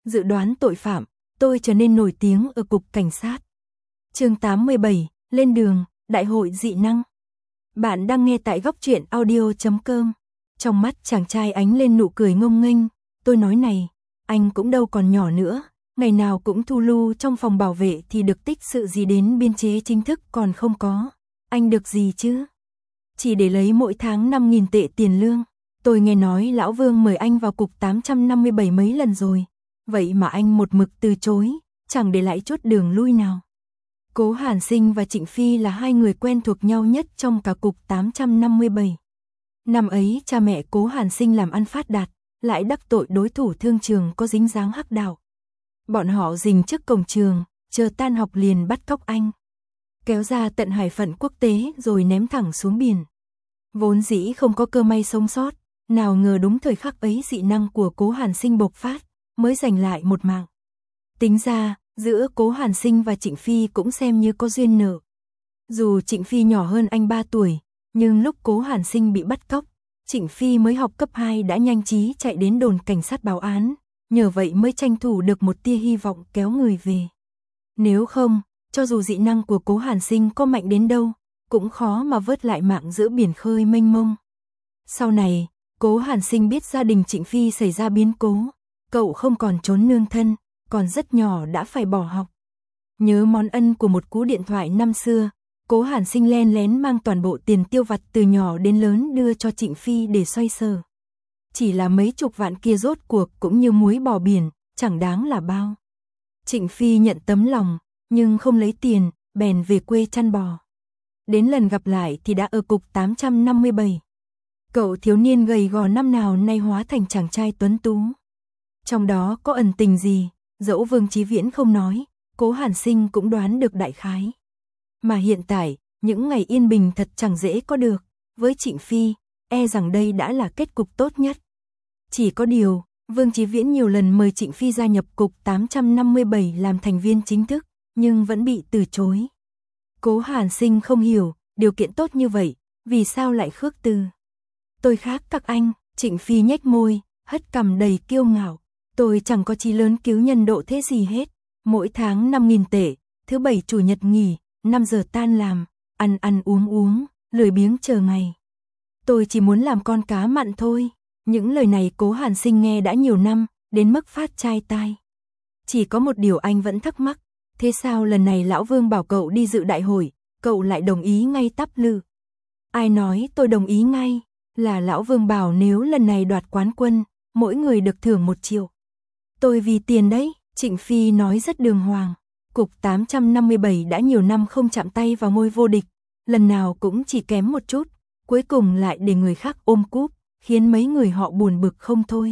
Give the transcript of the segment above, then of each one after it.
dự đoán tội phạm, tôi trở nên nổi tiếng ở cục cảnh sát. Chương 87, lên đường, đại hội dị năng. Bạn đang nghe tại góc truyện audio.com. Trong mắt chàng trai ánh lên nụ cười ngông nghênh, tôi nói này, anh cũng đâu còn nhỏ nữa, ngày nào cũng thu lưu trong phòng bảo vệ thì được tích sự gì đến biên chế chính thức còn không có. Anh được gì chứ? Chỉ để lấy mỗi tháng 5.000 tệ tiền lương. Tôi nghe nói Lão Vương mời anh vào cục 857 mấy lần rồi, vậy mà anh một mực từ chối, chẳng để lại chút đường lui nào. Cố Hàn Sinh và Trịnh Phi là hai người quen thuộc nhau nhất trong cả cục 857. Năm ấy cha mẹ Cố Hàn Sinh làm ăn phát đạt, lại đắc tội đối thủ thương trường có dính dáng hắc đạo. Bọn họ rình trước cổng trường, chờ tan học liền bắt cóc anh, kéo ra tận hải phận quốc tế rồi ném thẳng xuống biển. Vốn dĩ không có cơ may sống sót, nào ngờ đúng thời khắc ấy dị năng của Cố Hàn Sinh bộc phát, mới giành lại một mạng. Tính ra, giữa Cố Hàn Sinh và Trịnh Phi cũng xem như có duyên nợ. Dù Trịnh Phi nhỏ hơn anh 3 tuổi, nhưng lúc Cố Hàn Sinh bị bắt cóc, Trịnh Phi mới học cấp 2 đã nhanh trí chạy đến đồn cảnh sát báo án, nhờ vậy mới tranh thủ được một tia hy vọng kéo người về. Nếu không, cho dù dị năng của Cố Hàn Sinh có mạnh đến đâu, cũng khó mà vớt lại mạng giữa biển khơi mênh mông. Sau này, Cố Hàn Sinh biết gia đình Trịnh Phi xảy ra biến cố, cậu không còn trốn nương thân, còn rất nhỏ đã phải bỏ học. Nhớ món ân của một cú điện thoại năm xưa, Cố Hàn Sinh len lén mang toàn bộ tiền tiêu vặt từ nhỏ đến lớn đưa cho Trịnh Phi để xoay sở. Chỉ là mấy chục vạn kia rốt cuộc cũng như muối bỏ biển, chẳng đáng là bao. Trịnh Phi nhận tấm lòng, nhưng không lấy tiền, bèn về quê chăn bò. Đến lần gặp lại thì đã ở cục 857. Cậu thiếu niên gầy gò năm nào nay hóa thành chàng trai tuấn tú. Trong đó có ẩn tình gì, dẫu Vương Chí Viễn không nói, Cố Hàn Sinh cũng đoán được đại khái. Mà hiện tại, những ngày yên bình thật chẳng dễ có được, với Trịnh Phi, e rằng đây đã là kết cục tốt nhất. Chỉ có điều, Vương Chí Viễn nhiều lần mời Trịnh Phi gia nhập cục 857 làm thành viên chính thức, nhưng vẫn bị từ chối. Cố Hàn Sinh không hiểu, điều kiện tốt như vậy, vì sao lại khước từ. Tôi khác các anh, Trịnh Phi nhếch môi, hất cằm đầy kiêu ngạo. Tôi chẳng có chí lớn cứu nhân độ thế gì hết. Mỗi tháng 5.000 tệ, thứ bảy chủ nhật nghỉ, 5 giờ tan làm, ăn uống, lười biếng chờ ngày. Tôi chỉ muốn làm con cá mặn thôi. Những lời này Cố Hàn Sinh nghe đã nhiều năm, đến mức phát chai tai. Chỉ có một điều anh vẫn thắc mắc, thế sao lần này Lão Vương bảo cậu đi dự đại hội, cậu lại đồng ý ngay tắp lự? Ai nói tôi đồng ý ngay, là Lão Vương bảo nếu lần này đoạt quán quân, mỗi người được thưởng 1 triệu. Tôi vì tiền đấy, Trịnh Phi nói rất đường hoàng. Cục 857 đã nhiều năm không chạm tay vào ngôi vô địch, lần nào cũng chỉ kém một chút, cuối cùng lại để người khác ôm cúp, khiến mấy người họ buồn bực không thôi.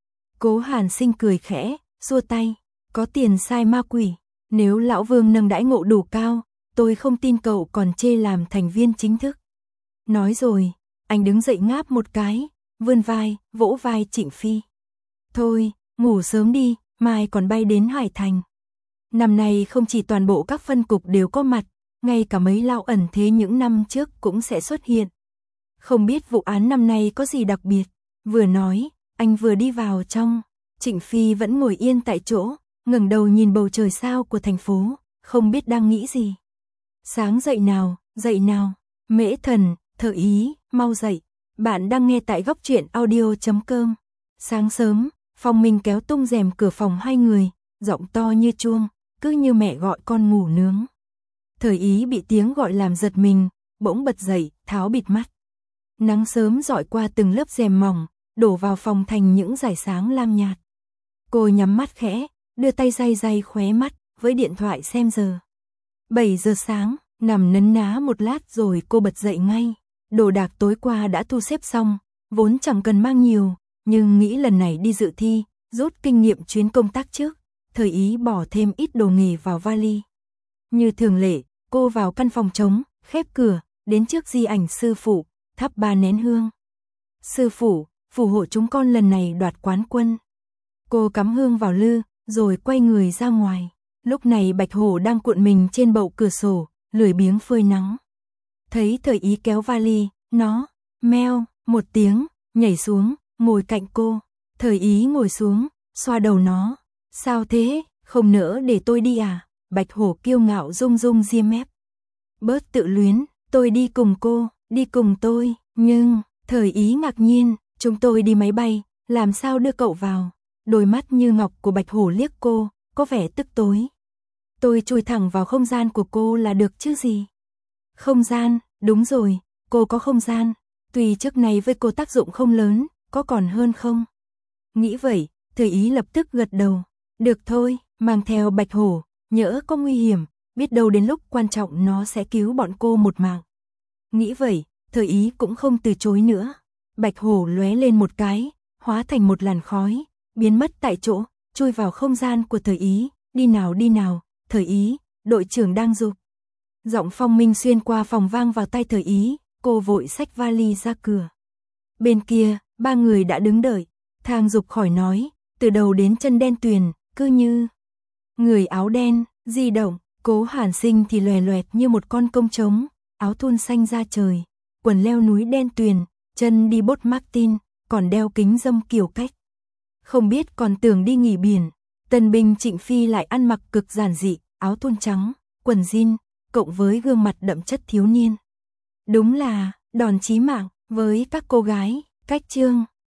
Cố Hàn Sinh cười khẽ, xua tay, có tiền sai ma quỷ, nếu Lão Vương nâng đãi ngộ đủ cao, tôi không tin cậu còn chê làm thành viên chính thức. Nói rồi, anh đứng dậy ngáp một cái, vươn vai, vỗ vai Trịnh Phi. Thôi, ngủ sớm đi, mai còn bay đến Hải Thành. Năm nay không chỉ toàn bộ các phân cục đều có mặt, ngay cả mấy lão ẩn thế những năm trước cũng sẽ xuất hiện. Không biết vụ án năm nay có gì đặc biệt. Vừa nói, anh vừa đi vào trong. Trịnh Phi vẫn ngồi yên tại chỗ, ngẩng đầu nhìn bầu trời sao của thành phố, không biết đang nghĩ gì. Sáng dậy nào, Mễ Thần, Thợ Ý, mau dậy. Bạn đang nghe tại góc truyện audio.com. Sáng sớm, Phong Minh kéo tung rèm cửa phòng hai người, giọng to như chuông, cứ như mẹ gọi con ngủ nướng. Thời Ý bị tiếng gọi làm giật mình, bỗng bật dậy, tháo bịt mắt. Nắng sớm dọi qua từng lớp rèm mỏng, đổ vào phòng thành những dải sáng lam nhạt. Cô nhắm mắt khẽ, đưa tay day khóe mắt, với điện thoại xem giờ. 7 giờ sáng, nằm nấn ná một lát rồi cô bật dậy ngay. Đồ đạc tối qua đã thu xếp xong, vốn chẳng cần mang nhiều, nhưng nghĩ lần này đi dự thi, rút kinh nghiệm chuyến công tác trước, Thời Ý bỏ thêm ít đồ nghề vào vali. Như thường lệ, cô vào căn phòng trống, khép cửa, đến trước di ảnh sư phụ, thắp 3 nén hương. Sư phụ, phù hộ chúng con lần này đoạt quán quân. Cô cắm hương vào lư, rồi quay người ra ngoài. Lúc này Bạch Hổ đang cuộn mình trên bậu cửa sổ, lười biếng phơi nắng. Thấy Thời Ý kéo vali, nó, meo, một tiếng, nhảy xuống, ngồi cạnh cô. Thời Ý ngồi xuống, xoa đầu nó. Sao thế, không nỡ để tôi đi à? Bạch hổ kiêu ngạo rung rung ria mép. Bớt tự luyến, tôi đi cùng cô, đi cùng tôi, nhưng, Thời Ý ngạc nhiên, chúng tôi đi máy bay, làm sao đưa cậu vào? Đôi mắt như ngọc của bạch hổ liếc cô, có vẻ tức tối. Tôi chui thẳng vào không gian của cô là được chứ gì? Không gian, đúng rồi, cô có không gian, tuy trước này với cô tác dụng không lớn, có còn hơn không? Nghĩ vậy, Thời Ý lập tức gật đầu. Được thôi, mang theo bạch hổ, nhỡ có nguy hiểm, biết đâu đến lúc quan trọng nó sẽ cứu bọn cô một mạng. Nghĩ vậy, Thời Ý cũng không từ chối nữa. Bạch hổ lóe lên một cái, hóa thành một làn khói, biến mất tại chỗ, chui vào không gian của Thời Ý. Đi nào, Thời Ý, đội trưởng đang giục. Giọng Phong Minh xuyên qua phòng vang vào tai Thời Ý, cô vội xách vali ra cửa. Bên kia, ba người đã đứng đợi. Thang Dục khỏi nói, từ đầu đến chân đen tuyền, cứ như người áo đen, di động. Cố Hàn Sinh thì lòe loẹt như một con công trống, áo thun xanh da trời, quần leo núi đen tuyền, chân đi bốt Martin, còn đeo kính râm kiểu cách. Không biết còn tưởng đi nghỉ biển. Tân binh Trịnh Phi lại ăn mặc cực giản dị, áo thun trắng, quần jean, cộng với gương mặt đậm chất thiếu niên. Đúng là đòn chí mạng với các cô gái. Cách chương